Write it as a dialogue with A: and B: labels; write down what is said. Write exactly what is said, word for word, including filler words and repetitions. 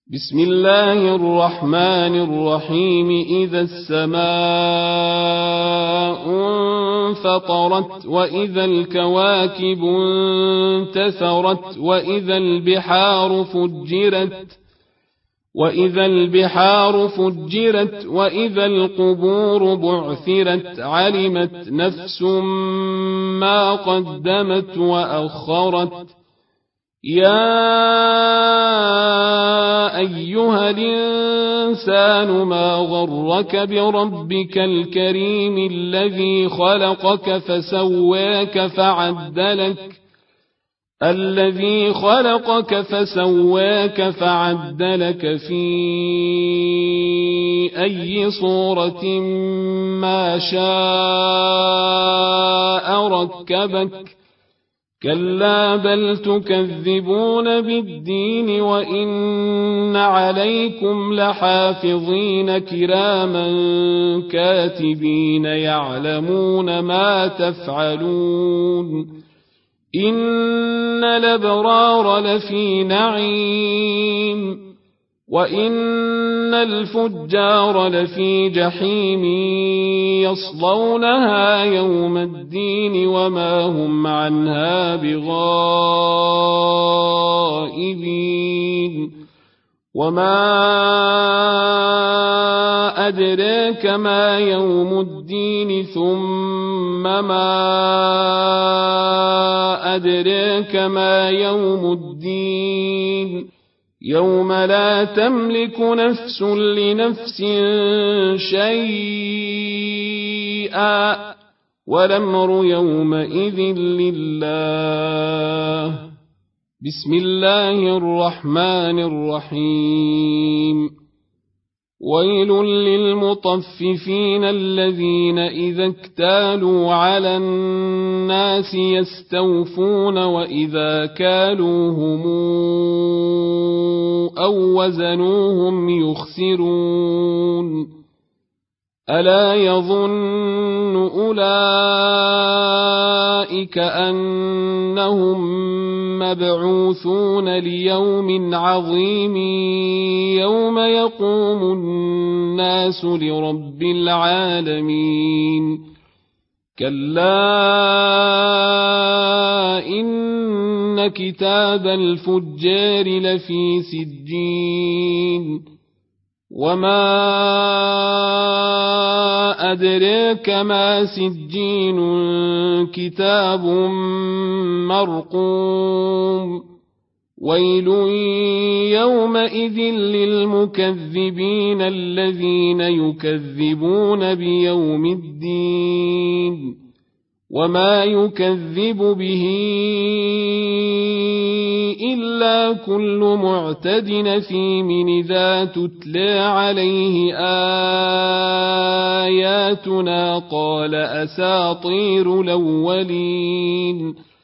A: بسم الله الرحمن الرحيم. إذا السماء انفطرت وإذا الكواكب انتثرت وإذا البحار فجرت وإذا البحار فجرت وإذا القبور بعثرت علمت نفس ما قدمت وأخرت. يا أيها الإنسان ما غرك بربك الكريم الذي خلقك فسواك فعدلك الذي خلقك فسواك فعدلك في أي صورة ما شاء ركبك. كلا بل تكذبون بالدين وإن عليكم لحافظين كراما كاتبين يعلمون ما تفعلون. إن الأبرار لفي نعيم وإن الفجار لفي جحيم يصلونها يوم الدين وما هم عنها بغائبين. وما أدراك ما يوم الدين ثم ما أدراك ما يوم الدين يوم لا تملك نفس لنفس شيئا والأمر يومئذ لله. بسم الله الرحمن الرحيم. ويل للمطففين الذين إذا اكتالوا على الناس يستوفون وإذا كالوهم أو وزنوهم يخسرون. ألا يظن أولئك أنهم مبعوثون ليوم عظيم يوم يقوم الناس لرب العالمين. كلا إن كتاب الفجار لفي سجين. وما أدراك ما سجين كتاب مرقوم. ويل يومئذ للمكذبين الذين يكذبون بيوم الدين. وما يكذب به إلا كل معتد أثيم إذا تتلى عليه آياتنا قال أساطير الأولين.